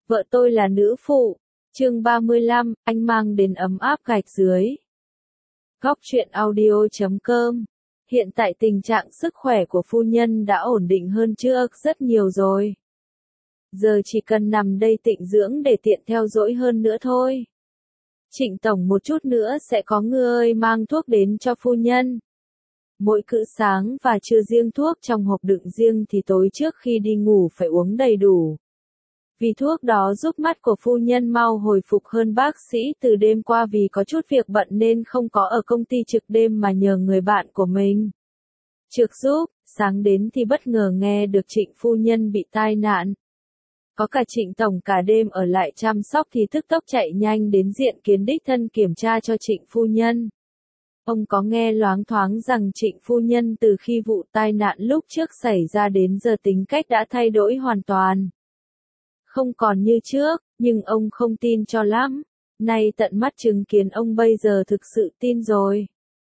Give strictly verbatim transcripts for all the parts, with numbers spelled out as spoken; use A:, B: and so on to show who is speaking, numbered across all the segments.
A: Vợ tôi là nữ phụ. Chương ba mươi lăm, anh mang đến ấm áp gạch dưới. Góc truyện audio chấm com. Hiện tại tình trạng sức khỏe của phu nhân đã ổn định hơn trước rất nhiều rồi. Giờ chỉ cần nằm đây tịnh dưỡng để tiện theo dõi hơn nữa thôi. Trịnh tổng một chút nữa sẽ có người mang thuốc đến cho phu nhân. Mỗi cữ sáng và trưa riêng thuốc trong hộp đựng riêng thì tối trước khi đi ngủ phải uống đầy đủ. Vì thuốc đó giúp mắt của phu nhân mau hồi phục hơn. Bác sĩ từ đêm qua vì có chút việc bận nên không có ở công ty trực đêm mà nhờ người bạn của mình trực giúp. Sáng đến thì bất ngờ nghe được Trịnh phu nhân bị tai nạn. Có cả Trịnh tổng cả đêm ở lại chăm sóc thì tức tốc chạy nhanh đến diện kiến đích thân kiểm tra cho Trịnh phu nhân. Ông có nghe loáng thoáng rằng Trịnh phu nhân từ khi vụ tai nạn lúc trước xảy ra đến giờ tính cách đã thay đổi hoàn toàn. Không còn như trước, nhưng ông không tin cho lắm. Nay tận mắt chứng kiến ông bây giờ thực sự tin rồi.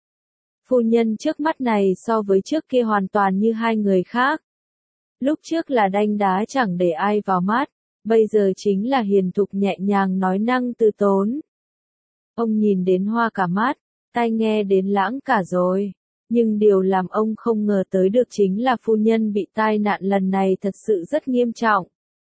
A: Phu nhân trước mắt này so với trước kia hoàn toàn như hai người khác. Lúc trước là đanh đá chẳng để ai vào mắt, bây giờ chính là hiền thục nhẹ nhàng nói năng từ tốn. Ông nhìn đến hoa cả mắt, tai nghe đến lãng cả rồi. Nhưng điều làm ông không ngờ tới được chính là phu nhân bị tai nạn lần này thật sự rất nghiêm trọng.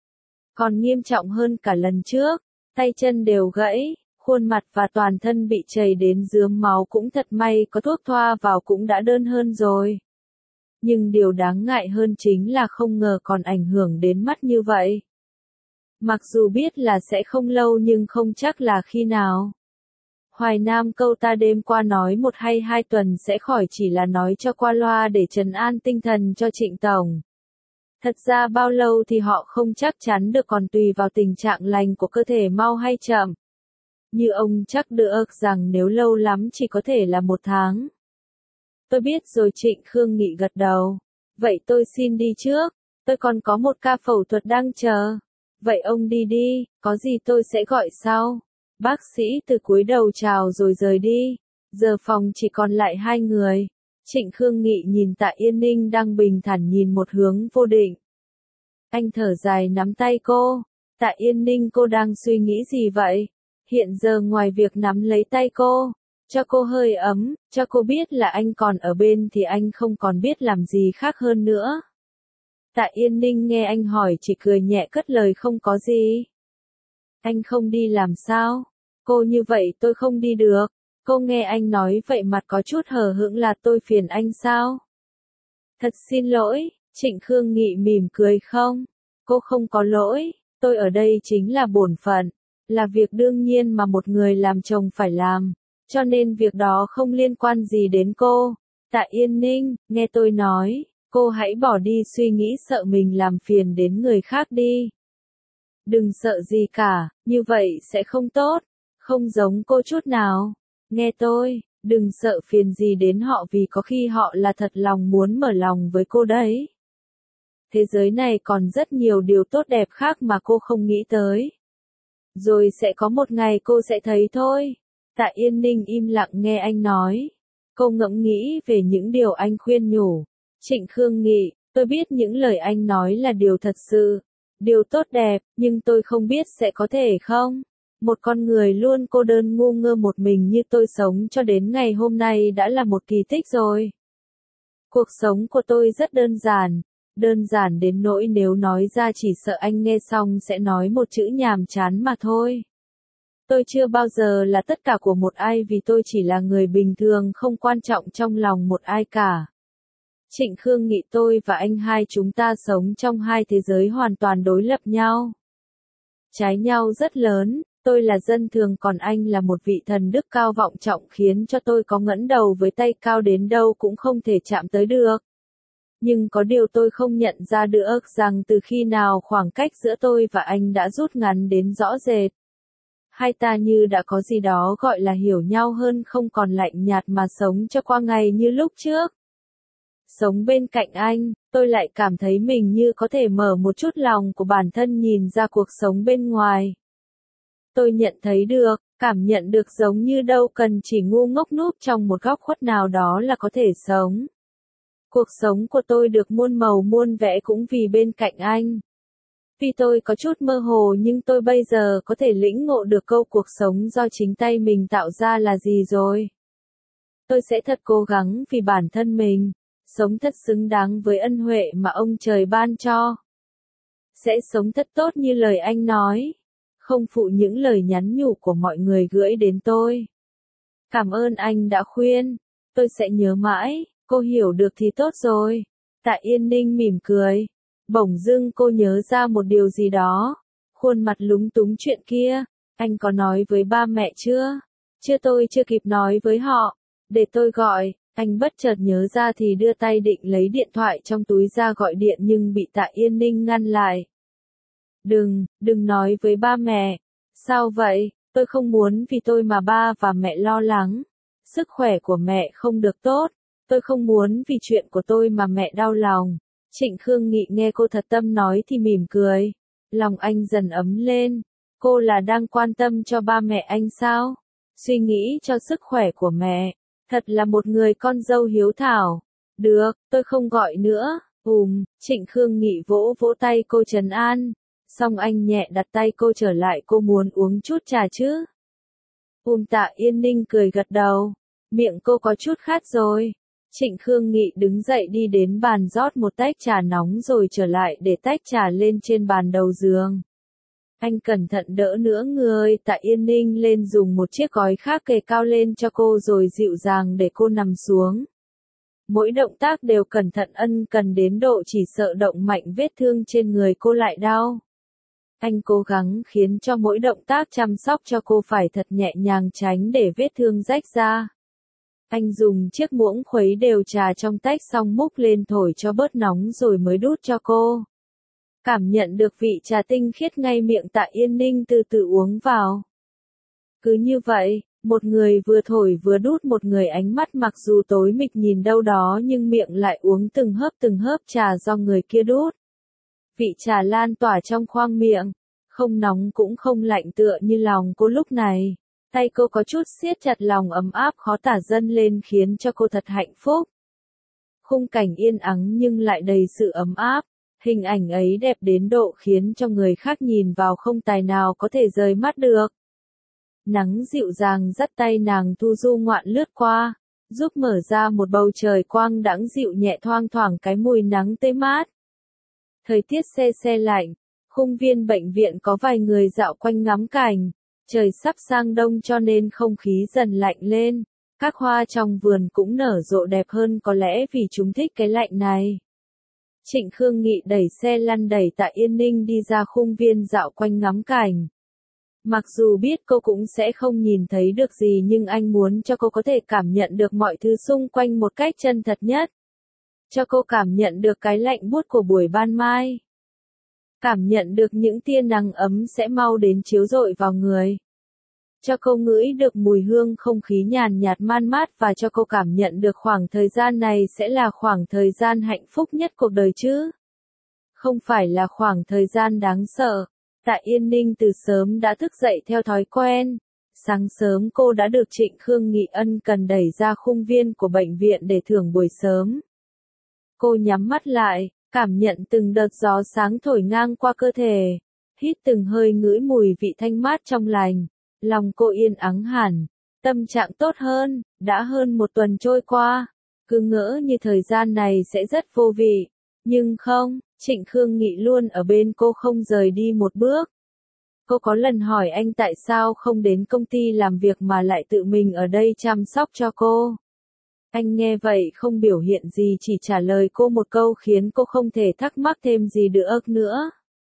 A: Còn nghiêm trọng hơn cả lần trước, tay chân đều gãy, khuôn mặt và toàn thân bị chảy đến rướm máu, cũng thật may có thuốc thoa vào cũng đã đỡ hơn rồi. Nhưng điều đáng ngại hơn chính là không ngờ còn ảnh hưởng đến mắt như vậy. Mặc dù biết là sẽ không lâu nhưng không chắc là khi nào. Hoài Nam câu ta đêm qua nói một hay hai tuần sẽ khỏi chỉ là nói cho qua loa để trấn an tinh thần cho Trịnh tổng. Thật ra bao lâu thì họ không chắc chắn được, còn tùy vào tình trạng lành của cơ thể mau hay chậm. Như ông chắc được rằng nếu lâu lắm chỉ có thể là một tháng. Tôi biết rồi, Trịnh Khương Nghị gật đầu. Vậy tôi xin đi trước, tôi còn có một ca phẫu thuật đang chờ. Vậy ông đi đi, có gì tôi sẽ gọi sau. Bác sĩ từ cúi đầu chào rồi rời đi. Giờ phòng chỉ còn lại hai người. Trịnh Khương Nghị nhìn Tạ Yên Ninh đang bình thản nhìn một hướng vô định. Anh thở dài nắm tay cô. Tạ Yên Ninh, cô đang suy nghĩ gì vậy? Hiện giờ ngoài việc nắm lấy tay cô, cho cô hơi ấm, cho cô biết là anh còn ở bên thì anh không còn biết làm gì khác hơn nữa. Tạ Yên Ninh nghe anh hỏi chỉ cười nhẹ cất lời không có gì. Anh không đi làm sao? Cô như vậy tôi không đi được. Cô nghe anh nói vậy mặt có chút hờ hững, là tôi phiền anh sao? Thật xin lỗi, Trịnh Khương Nghị mỉm cười. Không, cô không có lỗi, tôi ở đây chính là bổn phận, là việc đương nhiên mà một người làm chồng phải làm, cho nên việc đó không liên quan gì đến cô. Tạ Yên Ninh, nghe tôi nói, cô hãy bỏ đi suy nghĩ sợ mình làm phiền đến người khác đi. Đừng sợ gì cả, như vậy sẽ không tốt, không giống cô chút nào. Nghe tôi, đừng sợ phiền gì đến họ vì có khi họ là thật lòng muốn mở lòng với cô đấy. Thế giới này còn rất nhiều điều tốt đẹp khác mà cô không nghĩ tới. Rồi sẽ có một ngày cô sẽ thấy thôi. Tạ Yên Ninh im lặng nghe anh nói. Cô ngẫm nghĩ về những điều anh khuyên nhủ. Trịnh Khương Nghị, tôi biết những lời anh nói là điều thật sự, điều tốt đẹp, nhưng tôi không biết sẽ có thể không. Một con người luôn cô đơn ngu ngơ một mình như tôi sống cho đến ngày hôm nay đã là một kỳ tích rồi. Cuộc sống của tôi rất đơn giản, đơn giản đến nỗi nếu nói ra chỉ sợ anh nghe xong sẽ nói một chữ nhàm chán mà thôi. Tôi chưa bao giờ là tất cả của một ai vì tôi chỉ là người bình thường không quan trọng trong lòng một ai cả. Trịnh Khương Nghị, tôi và anh hai chúng ta sống trong hai thế giới hoàn toàn đối lập nhau. Trái nhau rất lớn. Tôi là dân thường còn anh là một vị thần đức cao vọng trọng khiến cho tôi có ngẩng đầu với tay cao đến đâu cũng không thể chạm tới được. Nhưng có điều tôi không nhận ra được rằng từ khi nào khoảng cách giữa tôi và anh đã rút ngắn đến rõ rệt. Hai ta như đã có gì đó gọi là hiểu nhau hơn, không còn lạnh nhạt mà sống cho qua ngày như lúc trước. Sống bên cạnh anh, tôi lại cảm thấy mình như có thể mở một chút lòng của bản thân nhìn ra cuộc sống bên ngoài. Tôi nhận thấy được, cảm nhận được giống như đâu cần chỉ ngu ngốc núp trong một góc khuất nào đó là có thể sống. Cuộc sống của tôi được muôn màu muôn vẻ cũng vì bên cạnh anh. Vì tôi có chút mơ hồ nhưng tôi bây giờ có thể lĩnh ngộ được câu cuộc sống do chính tay mình tạo ra là gì rồi. Tôi sẽ thật cố gắng vì bản thân mình, sống thật xứng đáng với ân huệ mà ông trời ban cho. Sẽ sống thật tốt như lời anh nói, không phụ những lời nhắn nhủ của mọi người gửi đến tôi. Cảm ơn anh đã khuyên, tôi sẽ nhớ mãi, cô hiểu được thì tốt rồi. Tạ Yên Ninh mỉm cười. Bỗng dưng cô nhớ ra một điều gì đó. Khuôn mặt lúng túng chuyện kia, anh có nói với ba mẹ chưa? Chưa, tôi chưa kịp nói với họ. Để tôi gọi, anh bất chợt nhớ ra thì đưa tay định lấy điện thoại trong túi ra gọi điện nhưng bị Tạ Yên Ninh ngăn lại. Đừng, đừng nói với ba mẹ. Sao vậy? Tôi không muốn vì tôi mà ba và mẹ lo lắng. Sức khỏe của mẹ không được tốt. Tôi không muốn vì chuyện của tôi mà mẹ đau lòng. Trịnh Khương Nghị nghe cô thật tâm nói thì mỉm cười. Lòng anh dần ấm lên. Cô là đang quan tâm cho ba mẹ anh sao? Suy nghĩ cho sức khỏe của mẹ. Thật là một người con dâu hiếu thảo. Được, tôi không gọi nữa. Ùm, Trịnh Khương Nghị vỗ vỗ tay cô trấn an. Xong anh nhẹ đặt tay cô trở lại, cô muốn uống chút trà chứ? Ùm, Tạ Yên Ninh cười gật đầu. Miệng cô có chút khát rồi. Trịnh Khương Nghị đứng dậy đi đến bàn rót một tách trà nóng rồi trở lại để tách trà lên trên bàn đầu giường. Anh cẩn thận đỡ nửa người Tạ Yên Ninh lên, dùng một chiếc gối khác kề cao lên cho cô rồi dịu dàng để cô nằm xuống. Mỗi động tác đều cẩn thận ân cần đến độ chỉ sợ động mạnh vết thương trên người cô lại đau. Anh cố gắng khiến cho mỗi động tác chăm sóc cho cô phải thật nhẹ nhàng, tránh để vết thương rách ra. Anh dùng chiếc muỗng khuấy đều trà trong tách xong múc lên thổi cho bớt nóng rồi mới đút cho cô. Cảm nhận được vị trà tinh khiết ngay miệng, Tạ Yên Ninh từ từ uống vào. Cứ như vậy, một người vừa thổi vừa đút, một người ánh mắt mặc dù tối mịt nhìn đâu đó nhưng miệng lại uống từng hớp từng hớp trà do người kia đút. Vị trà lan tỏa trong khoang miệng, không nóng cũng không lạnh tựa như lòng cô lúc này. Tay cô có chút siết chặt, lòng ấm áp khó tả dâng lên khiến cho cô thật hạnh phúc. Khung cảnh yên ắng nhưng lại đầy sự ấm áp. Hình ảnh ấy đẹp đến độ khiến cho người khác nhìn vào không tài nào có thể rời mắt được. Nắng dịu dàng dắt tay nàng thu du ngoạn lướt qua, giúp mở ra một bầu trời quang đãng dịu nhẹ, thoang thoảng cái mùi nắng tê mát. Thời tiết se se lạnh, khung viên bệnh viện có vài người dạo quanh ngắm cảnh. Trời sắp sang đông cho nên không khí dần lạnh lên. Các hoa trong vườn cũng nở rộ đẹp hơn, có lẽ vì chúng thích cái lạnh này. Trịnh Khương Nghị đẩy xe lăn đẩy Tạ Yên Ninh đi ra khung viên dạo quanh ngắm cảnh. Mặc dù biết cô cũng sẽ không nhìn thấy được gì nhưng anh muốn cho cô có thể cảm nhận được mọi thứ xung quanh một cách chân thật nhất. Cho cô cảm nhận được cái lạnh buốt của buổi ban mai. Cảm nhận được những tia nắng ấm sẽ mau đến chiếu rọi vào người. Cho cô ngửi được mùi hương không khí nhàn nhạt man mát và cho cô cảm nhận được khoảng thời gian này sẽ là khoảng thời gian hạnh phúc nhất cuộc đời chứ. Không phải là khoảng thời gian đáng sợ. Tạ Yên Ninh từ sớm đã thức dậy theo thói quen. Sáng sớm cô đã được Trịnh Khương Nghị ân cần đẩy ra khung viên của bệnh viện để thưởng buổi sớm. Cô nhắm mắt lại, cảm nhận từng đợt gió sáng thổi ngang qua cơ thể. Hít từng hơi, ngửi mùi vị thanh mát trong lành. Lòng cô yên ắng hẳn, tâm trạng tốt hơn. Đã hơn một tuần trôi qua, cứ ngỡ như thời gian này sẽ rất vô vị. Nhưng không, Trịnh Khương Nghị luôn ở bên cô không rời đi một bước. Cô có lần hỏi anh tại sao không đến công ty làm việc mà lại tự mình ở đây chăm sóc cho cô. Anh nghe vậy không biểu hiện gì, chỉ trả lời cô một câu khiến cô không thể thắc mắc thêm gì được nữa.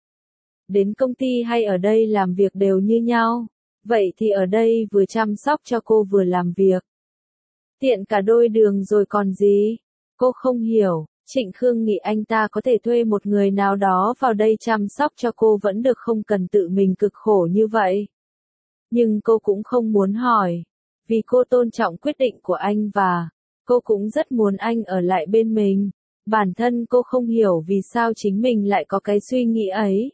A: Đến công ty hay ở đây làm việc đều như nhau. Vậy thì ở đây vừa chăm sóc cho cô vừa làm việc. Tiện cả đôi đường rồi còn gì? Cô không hiểu. Trịnh Khương nghĩ anh ta có thể thuê một người nào đó vào đây chăm sóc cho cô vẫn được, không cần tự mình cực khổ như vậy. Nhưng cô cũng không muốn hỏi. Vì cô tôn trọng quyết định của anh và cô cũng rất muốn anh ở lại bên mình. Bản thân cô không hiểu vì sao chính mình lại có cái suy nghĩ ấy.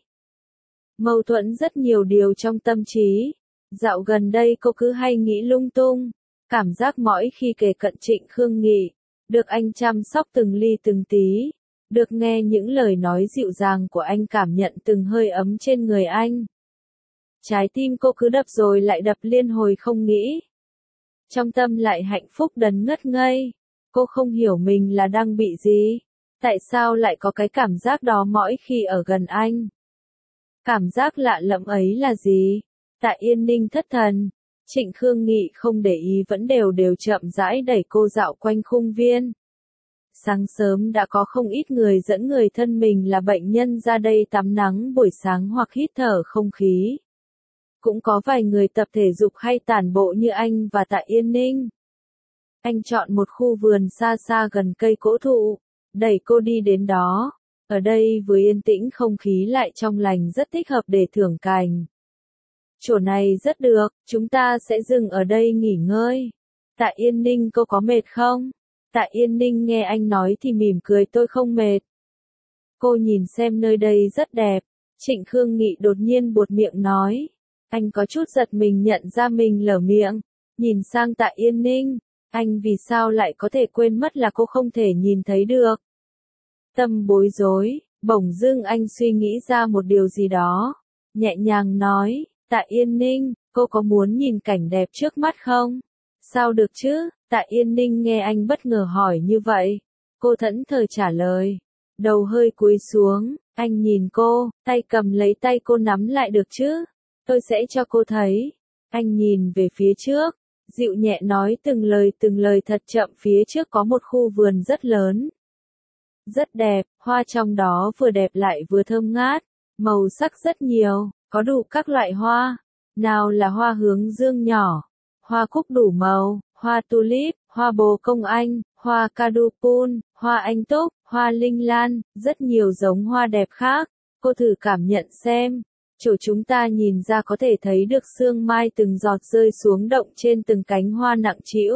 A: Mâu thuẫn rất nhiều điều trong tâm trí. Dạo gần đây cô cứ hay nghĩ lung tung. Cảm giác mỗi khi kề cận Trịnh Khương Nghị, được anh chăm sóc từng ly từng tí, Được nghe những lời nói dịu dàng của anh cảm nhận từng hơi ấm trên người anh. Trái tim cô cứ đập rồi lại đập liên hồi không nghĩ. Trong tâm lại hạnh phúc đần ngất ngây. Cô không hiểu mình là đang bị gì. Tại sao lại có cái cảm giác đó mỗi khi ở gần anh? Cảm giác lạ lẫm ấy là gì? Tạ Yên Ninh thất thần. Trịnh Khương Nghị không để ý vẫn đều đều chậm rãi đẩy cô dạo quanh khung viên. Sáng sớm đã có không ít người dẫn người thân mình là bệnh nhân ra đây tắm nắng buổi sáng hoặc hít thở không khí. Cũng có vài người tập thể dục hay tản bộ như anh và Tạ Yên Ninh. Anh chọn một khu vườn xa xa gần cây cổ thụ, đẩy cô đi đến đó. Ở đây vừa yên tĩnh không khí lại trong lành rất thích hợp để thưởng cảnh. Chỗ này rất được, chúng ta sẽ dừng ở đây nghỉ ngơi. Tạ Yên Ninh cô có mệt không? Tạ Yên Ninh nghe anh nói thì mỉm cười tôi không mệt. Cô nhìn xem nơi đây rất đẹp. Trịnh Khương Nghị đột nhiên buột miệng nói. Anh có chút giật mình nhận ra mình lở miệng. Nhìn sang Tạ Yên Ninh. Anh vì sao lại có thể quên mất là cô không thể nhìn thấy được. Tâm bối rối, bỗng dưng anh suy nghĩ ra một điều gì đó. Nhẹ nhàng nói, Tạ Yên Ninh, cô có muốn nhìn cảnh đẹp trước mắt không? Sao được chứ? Tạ Yên Ninh nghe anh bất ngờ hỏi như vậy. Cô thẫn thờ trả lời. Đầu hơi cúi xuống, anh nhìn cô, tay cầm lấy tay cô nắm lại được chứ? Tôi sẽ cho cô thấy. Anh nhìn về phía trước, dịu nhẹ nói từng lời từng lời thật chậm phía trước có một khu vườn rất lớn. Rất đẹp, hoa trong đó vừa đẹp lại vừa thơm ngát, màu sắc rất nhiều, có đủ các loại hoa. Nào là hoa hướng dương nhỏ, hoa cúc đủ màu, hoa tulip, hoa bồ công anh, hoa kadupun, hoa anh túc, hoa linh lan, rất nhiều giống hoa đẹp khác. Cô thử cảm nhận xem. Chỗ chúng ta nhìn ra có thể thấy được sương mai từng giọt rơi xuống động trên từng cánh hoa nặng trĩu.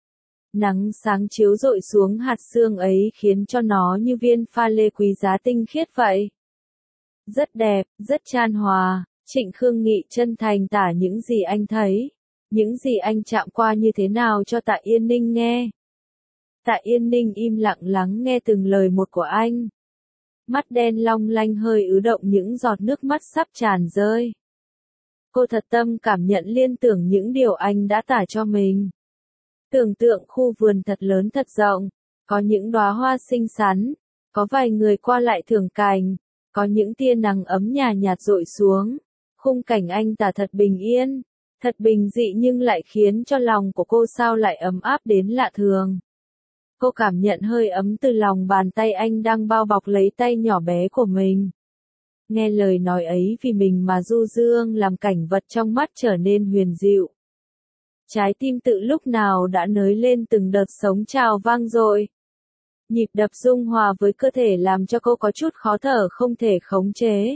A: Nắng sáng chiếu rọi xuống hạt sương ấy khiến cho nó như viên pha lê quý giá tinh khiết vậy. Rất đẹp, rất chan hòa. Trịnh Khương Nghị chân thành tả những gì anh thấy, những gì anh chạm qua như thế nào cho Tạ Yên Ninh nghe. Tạ Yên Ninh im lặng lắng nghe từng lời một của anh. Mắt đen long lanh hơi ứ động những giọt nước mắt sắp tràn rơi. Cô thật tâm cảm nhận liên tưởng những điều anh đã tả cho mình. Tưởng tượng khu vườn thật lớn thật rộng, có những đóa hoa xinh xắn, có vài người qua lại thưởng cảnh, có những tia nắng ấm nhà nhạt rọi xuống. Khung cảnh anh tả thật bình yên, thật bình dị nhưng lại khiến cho lòng của cô sao lại ấm áp đến lạ thường. Cô cảm nhận hơi ấm từ lòng bàn tay anh đang bao bọc lấy tay nhỏ bé của mình. Nghe lời nói ấy vì mình mà du dương làm cảnh vật trong mắt trở nên huyền dịu. Trái tim tự lúc nào đã nới lên từng đợt sống trào vang dội. Nhịp đập dung hòa với cơ thể làm cho cô có chút khó thở không thể khống chế.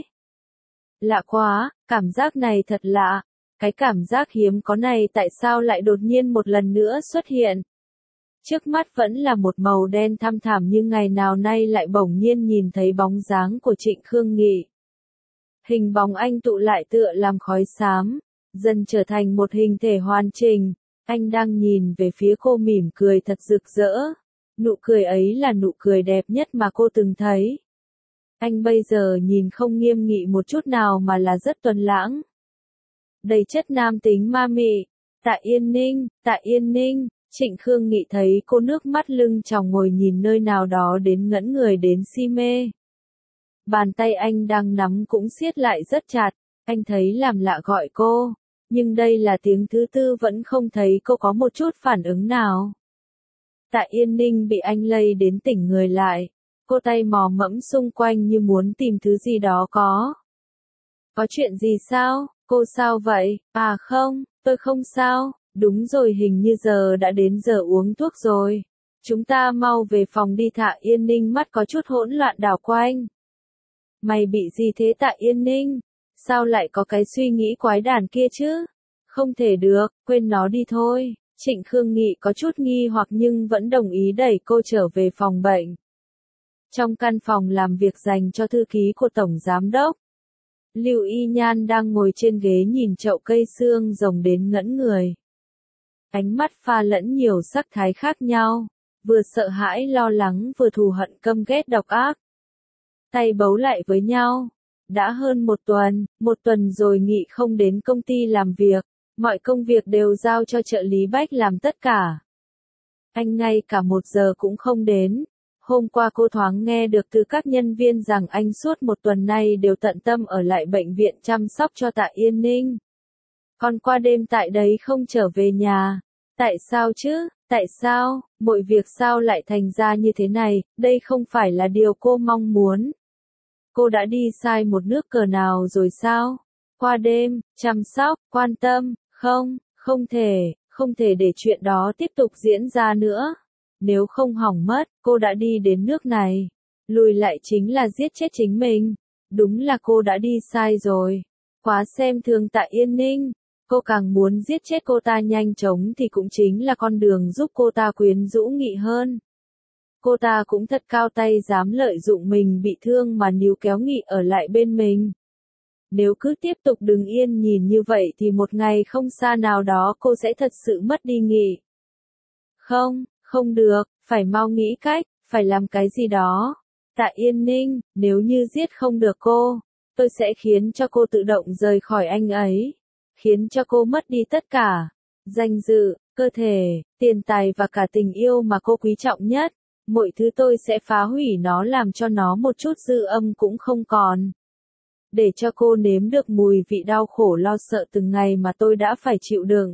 A: Lạ quá, cảm giác này thật lạ. Cái cảm giác hiếm có này tại sao lại đột nhiên một lần nữa xuất hiện? Trước mắt vẫn là một màu đen thăm thẳm nhưng ngày nào nay lại bỗng nhiên nhìn thấy bóng dáng của Trịnh Khương Nghị. Hình bóng anh tụ lại tựa làm khói xám, dần trở thành một hình thể hoàn chỉnh. Anh đang nhìn về phía cô mỉm cười thật rực rỡ. Nụ cười ấy là nụ cười đẹp nhất mà cô từng thấy. Anh bây giờ nhìn không nghiêm nghị một chút nào mà là rất tuấn lãng. Đầy chất nam tính ma mị. Tạ Yên Ninh, Tạ Yên Ninh. Trịnh Khương Nghị thấy cô nước mắt lưng tròng ngồi nhìn nơi nào đó đến ngẫn người đến si mê. Bàn tay anh đang nắm cũng siết lại rất chặt, anh thấy làm lạ gọi cô, nhưng đây là tiếng thứ tư vẫn không thấy cô có một chút phản ứng nào. Tạ Yên Ninh bị anh lay đến tỉnh người lại, cô tay mò mẫm xung quanh như muốn tìm thứ gì đó có. Có chuyện gì sao? Cô sao vậy? À không, tôi không sao. Đúng rồi hình như giờ đã đến giờ uống thuốc rồi. Chúng ta mau về phòng đi. Tạ Yên Ninh mắt có chút hỗn loạn đảo quanh. Mày bị gì thế Tạ Yên Ninh? Sao lại có cái suy nghĩ quái đản kia chứ? Không thể được, quên nó đi thôi. Trịnh Khương Nghị có chút nghi hoặc nhưng vẫn đồng ý đẩy cô trở về phòng bệnh. Trong căn phòng làm việc dành cho thư ký của Tổng Giám Đốc, Lưu Y Nhan đang ngồi trên ghế nhìn chậu cây xương rồng đến ngẫn người. Ánh mắt pha lẫn nhiều sắc thái khác nhau, vừa sợ hãi lo lắng vừa thù hận căm ghét độc ác. tay bấu lại với nhau. Đã hơn một tuần, một tuần rồi Nghị không đến công ty làm việc, mọi công việc đều giao cho trợ lý Bách làm tất cả. Anh ngay cả một giờ cũng không đến. Hôm qua cô thoáng nghe được từ các nhân viên rằng anh suốt một tuần nay đều tận tâm ở lại bệnh viện chăm sóc cho Tạ Yên Ninh. Còn qua đêm tại đấy không trở về nhà. Tại sao chứ? Tại sao? Mọi việc sao lại thành ra như thế này? Đây không phải là điều cô mong muốn. Cô đã đi sai một nước cờ nào rồi sao? Qua đêm, chăm sóc, quan tâm, không, không thể, không thể để chuyện đó tiếp tục diễn ra nữa. Nếu không hỏng mất, cô đã đi đến nước này. Lùi lại chính là giết chết chính mình. Đúng là cô đã đi sai rồi. Quá xem thường Tạ Yên Ninh. Cô càng muốn giết chết cô ta nhanh chóng thì cũng chính là con đường giúp cô ta quyến rũ Nghị hơn. Cô ta cũng thật cao tay dám lợi dụng mình bị thương mà níu kéo Nghị ở lại bên mình. Nếu cứ tiếp tục đứng yên nhìn như vậy thì một ngày không xa nào đó cô sẽ thật sự mất đi Nghị. Không, không được, phải mau nghĩ cách, phải làm cái gì đó. Tạ Yên Ninh, nếu như giết không được cô, tôi sẽ khiến cho cô tự động rời khỏi anh ấy. Khiến cho cô mất đi tất cả. Danh dự, cơ thể, tiền tài và cả tình yêu mà cô quý trọng nhất. Mọi thứ tôi sẽ phá hủy nó làm cho nó một chút dư âm cũng không còn. Để cho cô nếm được mùi vị đau khổ lo sợ từng ngày mà tôi đã phải chịu đựng.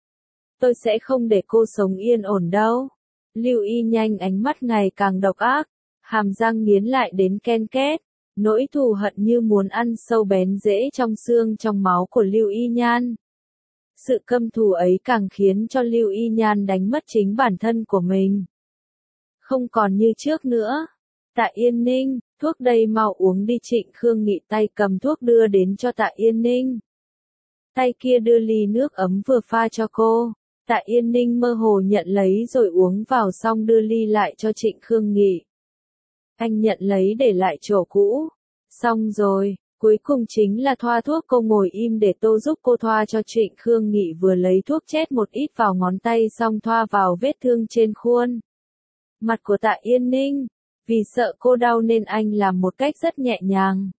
A: Tôi sẽ không để cô sống yên ổn đâu. Lưu Y Nhanh ánh mắt ngày càng độc ác, hàm răng nghiến lại đến ken két. Nỗi thù hận như muốn ăn sâu bén rễ trong xương trong máu của Lưu Y Nhan. Sự căm thù ấy càng khiến cho Lưu Y Nhan đánh mất chính bản thân của mình. Không còn như trước nữa. Tạ Yên Ninh, thuốc đây mau uống đi. Trịnh Khương Nghị tay cầm thuốc đưa đến cho Tạ Yên Ninh. Tay kia đưa ly nước ấm vừa pha cho cô. Tạ Yên Ninh mơ hồ nhận lấy rồi uống vào xong đưa ly lại cho Trịnh Khương Nghị. Anh nhận lấy để lại chỗ cũ. Xong rồi, cuối cùng chính là thoa thuốc. Cô ngồi im để tôi giúp cô thoa cho Trịnh Khương Nghị vừa lấy thuốc chét một ít vào ngón tay xong thoa vào vết thương trên khuôn mặt của Tạ Yên Ninh. Vì sợ cô đau nên anh làm một cách rất nhẹ nhàng.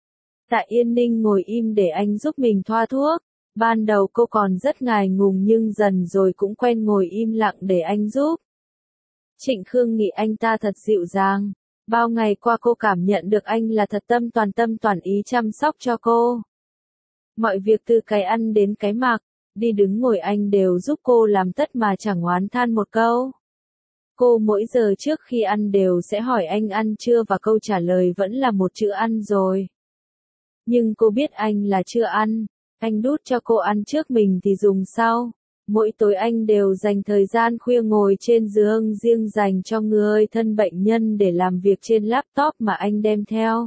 A: Tạ Yên Ninh ngồi im để anh giúp mình thoa thuốc. Ban đầu cô còn rất ngại ngùng nhưng dần rồi cũng quen ngồi im lặng để anh giúp. Trịnh Khương Nghị anh ta thật dịu dàng. Bao ngày qua cô cảm nhận được anh là thật tâm toàn tâm toàn ý chăm sóc cho cô. Mọi việc từ cái ăn đến cái mặc, đi đứng ngồi anh đều giúp cô làm tất mà chẳng oán than một câu. Cô mỗi giờ trước khi ăn đều sẽ hỏi anh ăn chưa và câu trả lời vẫn là một chữ ăn rồi. Nhưng cô biết anh là chưa ăn, anh đút cho cô ăn trước mình thì dùng sau. Mỗi tối anh đều dành thời gian khuya ngồi trên giường riêng dành cho người thân bệnh nhân để làm việc trên laptop mà anh đem theo.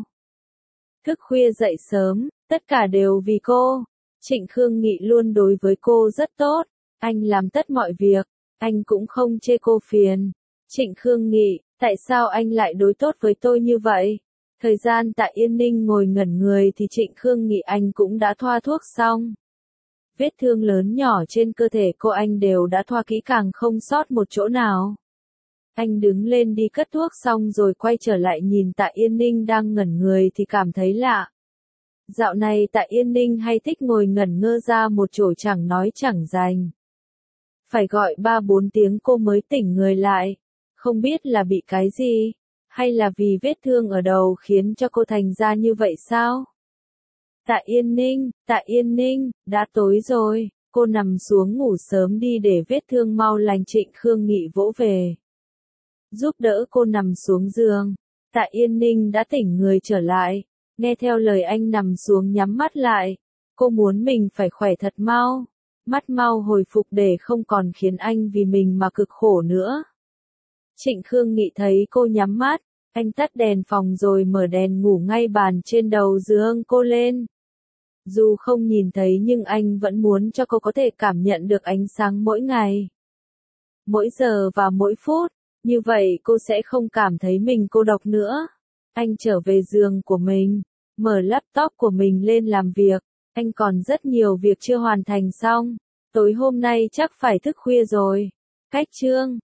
A: Thức khuya dậy sớm, tất cả đều vì cô. Trịnh Khương Nghị luôn đối với cô rất tốt. Anh làm tất mọi việc, anh cũng không chê cô phiền. Trịnh Khương Nghị, tại sao anh lại đối tốt với tôi như vậy? Thời gian Tạ Yên Ninh ngồi ngẩn người thì Trịnh Khương Nghị anh cũng đã thoa thuốc xong. Vết thương lớn nhỏ trên cơ thể cô anh đều đã thoa kỹ càng không sót một chỗ nào. Anh đứng lên đi cất thuốc xong rồi quay trở lại nhìn Tạ Yên Ninh đang ngẩn người thì cảm thấy lạ. Dạo này Tạ Yên Ninh hay thích ngồi ngẩn ngơ ra một chỗ chẳng nói chẳng dành. Phải gọi ba bốn tiếng cô mới tỉnh người lại. Không biết là bị cái gì, hay là vì vết thương ở đầu khiến cho cô thành ra như vậy sao? Tạ Yên Ninh, Tạ Yên Ninh, đã tối rồi, cô nằm xuống ngủ sớm đi để vết thương mau lành. Trịnh Khương Nghị vỗ về, giúp đỡ cô nằm xuống giường. Tạ Yên Ninh đã tỉnh người trở lại, nghe theo lời anh nằm xuống nhắm mắt lại. Cô muốn mình phải khỏe thật mau, mắt mau hồi phục để không còn khiến anh vì mình mà cực khổ nữa. Trịnh Khương Nghị thấy cô nhắm mắt, anh tắt đèn phòng rồi mở đèn ngủ ngay bàn trên đầu giường cô lên. Dù không nhìn thấy nhưng anh vẫn muốn cho cô có thể cảm nhận được ánh sáng mỗi ngày, mỗi giờ và mỗi phút, như vậy cô sẽ không cảm thấy mình cô độc nữa. Anh trở về giường của mình, mở laptop của mình lên làm việc, anh còn rất nhiều việc chưa hoàn thành xong, tối hôm nay chắc phải thức khuya rồi. Cách chương